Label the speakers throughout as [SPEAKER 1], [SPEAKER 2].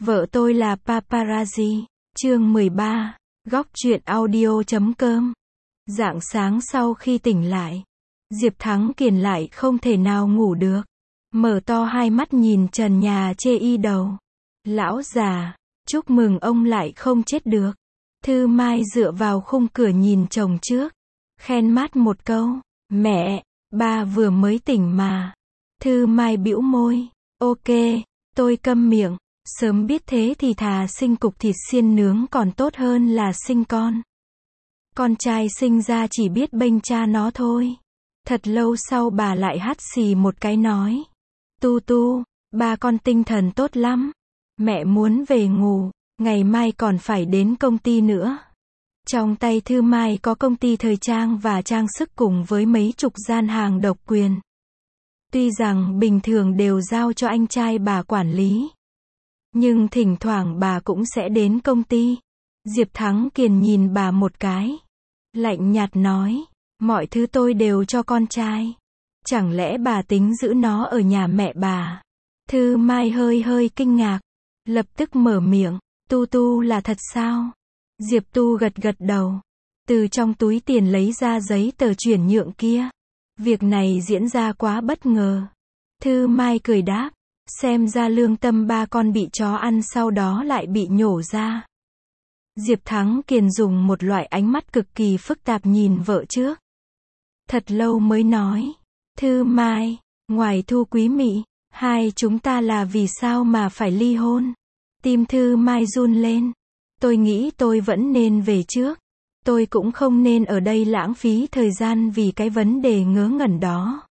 [SPEAKER 1] Vợ tôi là paparazzi. Chương 13. Góc truyện audio.com. Rạng sáng sau khi tỉnh lại, Diệp Thắng Kiền lại không thể nào ngủ được. Mở to hai mắt nhìn trần nhà chê y đầu. Lão già, chúc mừng ông lại không chết được. Thư Mai dựa vào khung cửa nhìn chồng trước. Khen mát một câu. Mẹ, ba vừa mới tỉnh mà. Thư Mai bĩu môi. Ok, tôi câm miệng. Sớm biết thế thì thà sinh cục thịt xiên nướng còn tốt hơn là sinh con. Con trai sinh ra chỉ biết bênh cha nó thôi. Thật lâu sau bà lại hắt xì một cái nói. Tu Tu, ba con tinh thần tốt lắm. Mẹ muốn về ngủ, ngày mai còn phải đến công ty nữa. Trong tay Thư Mai có công ty thời trang và trang sức cùng với mấy chục gian hàng độc quyền. Tuy rằng bình thường đều giao cho anh trai bà quản lý, nhưng thỉnh thoảng bà cũng sẽ đến công ty. Diệp Thắng Kiền nhìn bà một cái, lạnh nhạt nói, mọi thứ tôi đều cho con trai. Chẳng lẽ bà tính giữ nó ở nhà mẹ bà? Thư Mai hơi kinh ngạc, lập tức mở miệng, Tu Tu là thật sao? Diệp Tu gật đầu, từ trong túi tiền lấy ra giấy tờ chuyển nhượng kia. Việc này diễn ra quá bất ngờ. Thư Mai cười đáp, xem ra lương tâm ba con bị chó ăn sau đó lại bị nhổ ra. Diệp Thắng Kiền dùng một loại ánh mắt cực kỳ phức tạp nhìn vợ trước. Thật lâu mới nói, Thư Mai, ngoài Thu Quý Mị, hai chúng ta là vì sao mà phải ly hôn? Tim Thư Mai run lên. Tôi nghĩ tôi vẫn nên về trước. Tôi cũng không nên ở đây lãng phí thời gian vì cái vấn đề ngớ ngẩn đó.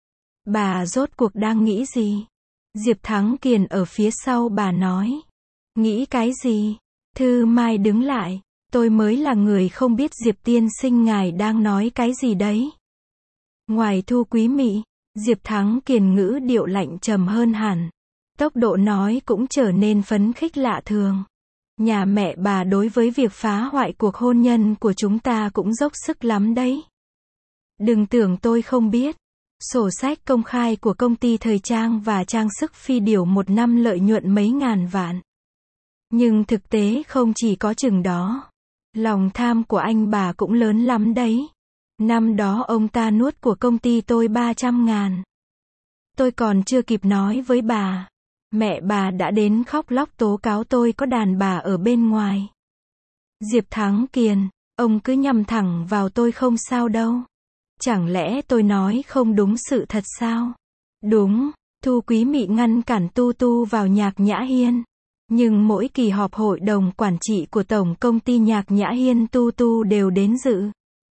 [SPEAKER 1] Bà rốt cuộc đang nghĩ gì? Diệp Thắng Kiền ở phía sau bà nói. Nghĩ cái gì? Thư Mai đứng lại. Tôi mới là người không biết Diệp tiên sinh ngài đang nói cái gì đấy. Ngoài Thu Quý Mị, Diệp Thắng Kiền ngữ điệu lạnh trầm hơn hẳn. Tốc độ nói cũng trở nên phấn khích lạ thường. Nhà mẹ bà đối với việc phá hoại cuộc hôn nhân của chúng ta cũng dốc sức lắm đấy. Đừng tưởng tôi không biết. Sổ sách công khai của công ty thời trang và trang sức Phi Điểu một năm lợi nhuận mấy ngàn vạn. Nhưng thực tế không chỉ có chừng đó. Lòng tham của anh bà cũng lớn lắm đấy. Năm đó ông ta nuốt của công ty tôi 300.000. Tôi còn chưa kịp nói với bà. Mẹ bà đã đến khóc lóc tố cáo tôi có đàn bà ở bên ngoài. Diệp Thắng Kiền, ông cứ nhắm thẳng vào tôi không sao đâu. Chẳng lẽ tôi nói không đúng sự thật sao? Đúng, Thu Quý Mị ngăn cản Tu Tu vào Nhạc Nhã Hiên. Nhưng mỗi kỳ họp hội đồng quản trị của tổng công ty Nhạc Nhã Hiên Tu Tu đều đến dự.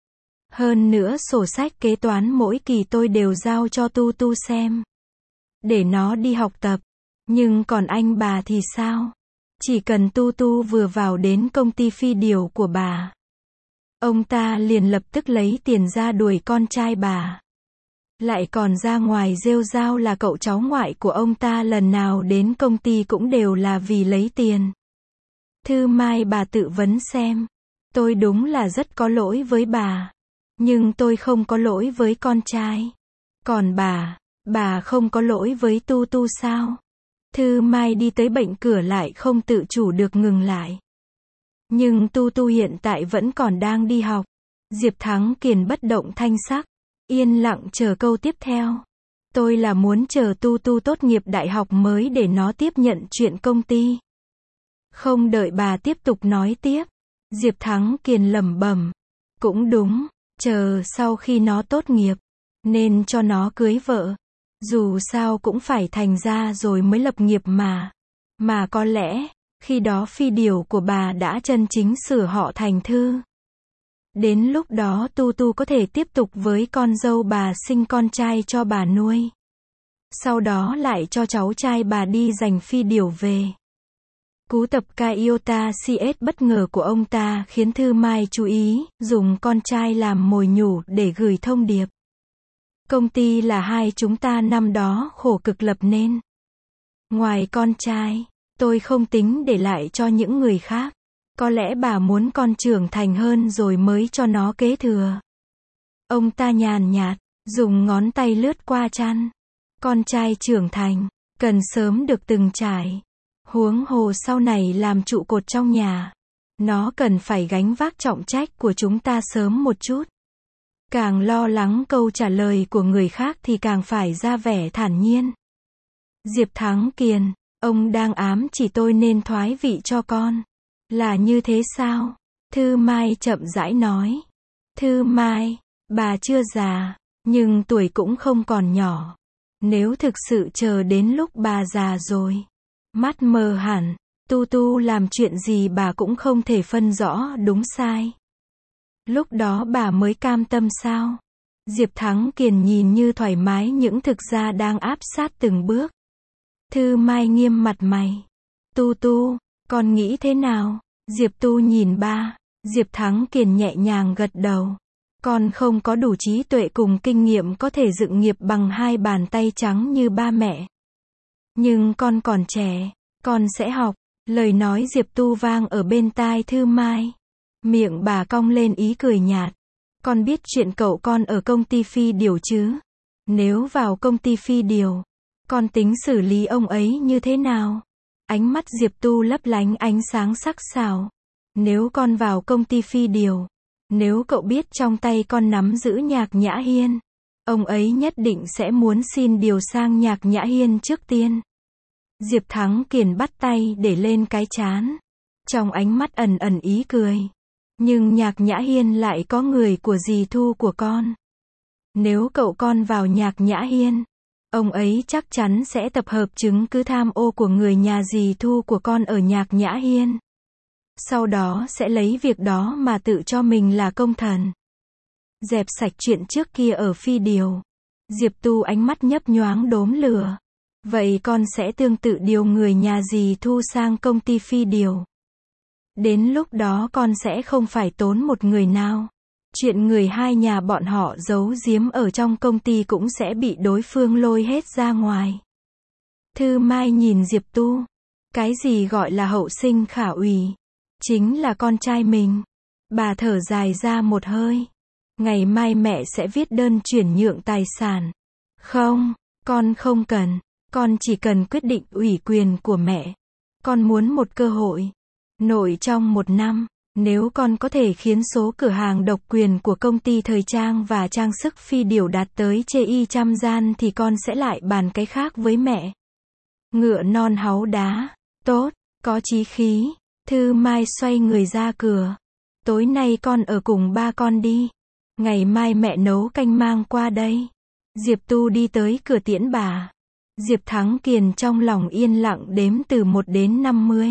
[SPEAKER 1] Hơn nữa sổ sách kế toán mỗi kỳ tôi đều giao cho Tu Tu xem. Để nó đi học tập. Nhưng còn anh bà thì sao? Chỉ cần Tu Tu vừa vào đến công ty Phi Điểu của bà, ông ta liền lập tức lấy tiền ra đuổi con trai bà. Lại còn ra ngoài rêu rao là cậu cháu ngoại của ông ta lần nào đến công ty cũng đều là vì lấy tiền. Thư Mai bà tự vấn xem. Tôi đúng là rất có lỗi với bà. Nhưng tôi không có lỗi với con trai. Còn bà không có lỗi với Tu Tu sao? Thư Mai đi tới bệnh cửa lại không tự chủ được ngừng lại. Nhưng Tu Tu hiện tại vẫn còn đang đi học. Diệp Thắng Kiền bất động thanh sắc, yên lặng chờ câu tiếp theo. Tôi là muốn chờ Tu Tu tốt nghiệp đại học mới để nó tiếp nhận chuyện công ty. Không đợi bà tiếp tục nói tiếp. Diệp Thắng Kiền lẩm bẩm. Cũng đúng, chờ sau khi nó tốt nghiệp, nên cho nó cưới vợ. Dù sao cũng phải thành ra rồi mới lập nghiệp mà. Mà có lẽ, khi đó Phi Điểu của bà đã chân chính sửa họ thành Thư. Đến lúc đó Tu Tu có thể tiếp tục với con dâu bà sinh con trai cho bà nuôi. Sau đó lại cho cháu trai bà đi giành Phi Điểu về. Cú tập Iota CS bất ngờ của ông ta khiến Thư Mai chú ý, dùng con trai làm mồi nhủ để gửi thông điệp. Công ty là hai chúng ta năm đó khổ cực lập nên. Ngoài con trai, tôi không tính để lại cho những người khác. Có lẽ bà muốn con trưởng thành hơn rồi mới cho nó kế thừa. Ông ta nhàn nhạt, dùng ngón tay lướt qua trán. Con trai trưởng thành, cần sớm được từng trải. Huống hồ sau này làm trụ cột trong nhà. Nó cần phải gánh vác trọng trách của chúng ta sớm một chút. Càng lo lắng câu trả lời của người khác thì càng phải ra vẻ thản nhiên. Diệp Thắng Kiền, ông đang ám chỉ tôi nên thoái vị cho con. Là như thế sao? Thư Mai chậm rãi nói. Thư Mai, bà chưa già, nhưng tuổi cũng không còn nhỏ. Nếu thực sự chờ đến lúc bà già rồi, mắt mờ hẳn, Tu Tu làm chuyện gì bà cũng không thể phân rõ đúng sai. Lúc đó bà mới cam tâm sao? Diệp Thắng Kiền nhìn như thoải mái nhưng thực ra đang áp sát từng bước. Thư Mai nghiêm mặt mày. Tu Tu, con nghĩ thế nào? Diệp Tu nhìn ba. Diệp Thắng Kiền nhẹ nhàng gật đầu. Con không có đủ trí tuệ cùng kinh nghiệm có thể dựng nghiệp bằng hai bàn tay trắng như ba mẹ. Nhưng con còn trẻ, con sẽ học. Lời nói Diệp Tu vang ở bên tai Thư Mai. Miệng bà cong lên ý cười nhạt. Con biết chuyện cậu con ở công ty Phi Điều chứ? Nếu vào công ty Phi Điều, con tính xử lý ông ấy như thế nào? Ánh mắt Diệp Tu lấp lánh ánh sáng sắc sảo. Nếu con vào công ty Phi Điều, nếu cậu biết trong tay con nắm giữ Nhạc Nhã Hiên, ông ấy nhất định sẽ muốn xin điều sang Nhạc Nhã Hiên trước tiên. Diệp Thắng Kiền bắt tay để lên cái trán. Trong ánh mắt ẩn ẩn ý cười. Nhưng Nhạc Nhã Hiên lại có người của dì Thu của con. Nếu cậu con vào Nhạc Nhã Hiên, ông ấy chắc chắn sẽ tập hợp chứng cứ tham ô của người nhà dì Thu của con ở Nhạc Nhã Hiên. Sau đó sẽ lấy việc đó mà tự cho mình là công thần. Dẹp sạch chuyện trước kia ở Phi Điều. Diệp Tu ánh mắt nhấp nhoáng đốm lửa. Vậy con sẽ tương tự điều người nhà dì Thu sang công ty Phi Điều. Đến lúc đó con sẽ không phải tốn một người nào. Chuyện người hai nhà bọn họ giấu giếm ở trong công ty cũng sẽ bị đối phương lôi hết ra ngoài. Thư Mai nhìn Diệp Tu. Cái gì gọi là hậu sinh khả úy? Chính là con trai mình. Bà thở dài ra một hơi. Ngày mai mẹ sẽ viết đơn chuyển nhượng tài sản. Không, con không cần. Con chỉ cần quyết định ủy quyền của mẹ. Con muốn một cơ hội. Nội trong 1 năm, nếu con có thể khiến số cửa hàng độc quyền của công ty thời trang và trang sức Phi Điều đạt tới chê trăm gian thì con sẽ lại bàn cái khác với mẹ. Ngựa non háu đá. Tốt, có chí khí. Thư Mai xoay người ra cửa. Tối nay con ở cùng ba con đi. Ngày mai mẹ nấu canh mang qua đây. Diệp Tu đi tới cửa tiễn bà. Diệp Thắng Kiền trong lòng yên lặng đếm từ 1 đến 50.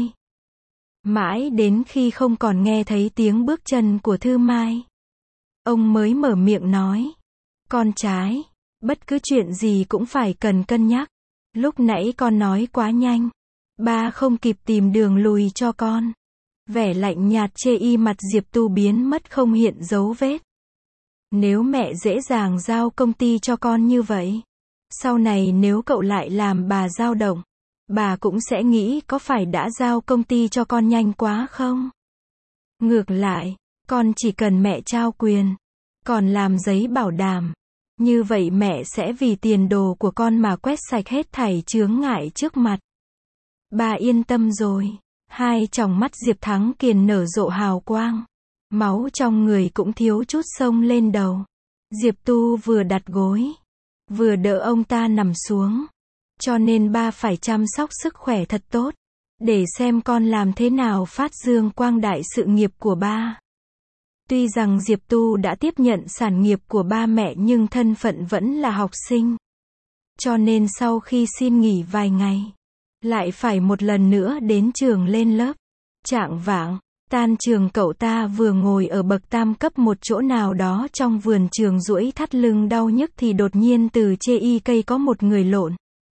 [SPEAKER 1] Mãi đến khi không còn nghe thấy tiếng bước chân của Thư Mai, ông mới mở miệng nói. Con trai, bất cứ chuyện gì cũng phải cần cân nhắc. Lúc nãy con nói quá nhanh. Ba không kịp tìm đường lùi cho con. Vẻ lạnh nhạt chê mặt Diệp Tu biến mất không hiện dấu vết. Nếu mẹ dễ dàng giao công ty cho con như vậy, sau này nếu cậu lại làm bà dao động, bà cũng sẽ nghĩ có phải đã giao công ty cho con nhanh quá không? Ngược lại, con chỉ cần mẹ trao quyền, còn làm giấy bảo đảm. Như vậy mẹ sẽ vì tiền đồ của con mà quét sạch hết thảy chướng ngại trước mặt. Bà yên tâm rồi. Hai tròng mắt Diệp Thắng Kiền nở rộ hào quang. Máu trong người cũng thiếu chút xông lên đầu. Diệp Tu vừa đặt gối, vừa đỡ ông ta nằm xuống. Cho nên ba phải chăm sóc sức khỏe thật tốt. Để xem con làm thế nào phát dương quang đại sự nghiệp của ba. Tuy rằng Diệp Tu đã tiếp nhận sản nghiệp của ba mẹ nhưng thân phận vẫn là học sinh. Cho nên sau khi xin nghỉ vài ngày, lại phải một lần nữa đến trường lên lớp. Chạng vạng, tan trường cậu ta vừa ngồi ở bậc tam cấp một chỗ nào đó trong vườn trường duỗi thắt lưng đau nhức thì đột nhiên từ chê cây có một người lộn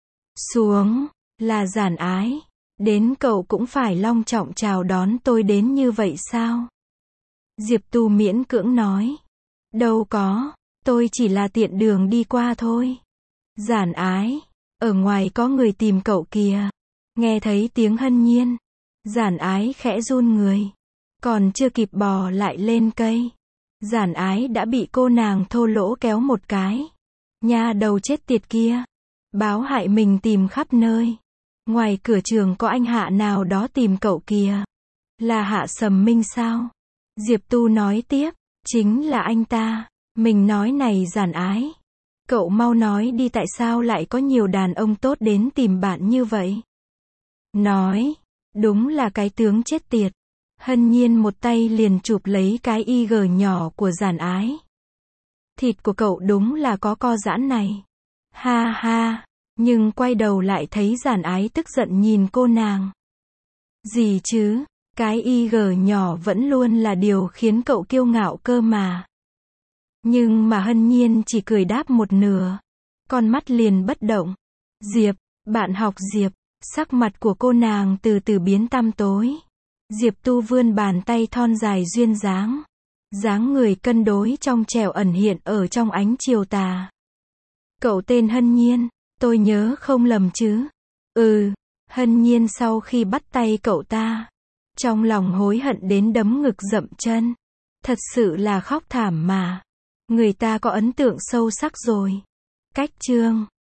[SPEAKER 1] xuống, là Giản Ái. Đến cậu cũng phải long trọng chào đón tôi đến như vậy sao? Diệp Tu miễn cưỡng nói. Đâu có, tôi chỉ là tiện đường đi qua thôi. Giản Ái, ở ngoài có người tìm cậu kìa. Nghe thấy tiếng Hân Nhiên, Giản Ái khẽ run người. Còn chưa kịp bò lại lên cây, Giản Ái đã bị cô nàng thô lỗ kéo một cái. Nha đầu chết tiệt kia, báo hại mình tìm khắp nơi. Ngoài cửa trường có anh Hạ nào đó tìm cậu kìa. Là Hạ Sầm Minh sao? Diệp Tu nói tiếp. Chính là anh ta. Mình nói này Giản Ái. Cậu mau nói đi, tại sao lại có nhiều đàn ông tốt đến tìm bạn như vậy? Nói. Đúng là cái tướng chết tiệt. Hân Nhiên một tay liền chụp lấy cái IG nhỏ của Giản Ái. Thịt của cậu đúng là có co giãn này. Ha ha. Nhưng quay đầu lại thấy Giản Ái tức giận nhìn cô nàng. Gì chứ? Cái IG nhỏ vẫn luôn là điều khiến cậu kiêu ngạo cơ mà. Nhưng mà Hân Nhiên chỉ cười đáp một nửa. Con mắt liền bất động. Diệp, bạn học Diệp. Sắc mặt của cô nàng từ từ biến tăm tối. Diệp Tu vươn bàn tay thon dài duyên dáng. Dáng người cân đối trong trẻo ẩn hiện ở trong ánh chiều tà. Cậu tên Hân Nhiên, tôi nhớ không lầm chứ? Ừ, Hân Nhiên sau khi bắt tay cậu ta. Trong lòng hối hận đến đấm ngực dậm chân. Thật sự là khóc thảm mà. Người ta có ấn tượng sâu sắc rồi. Cách chương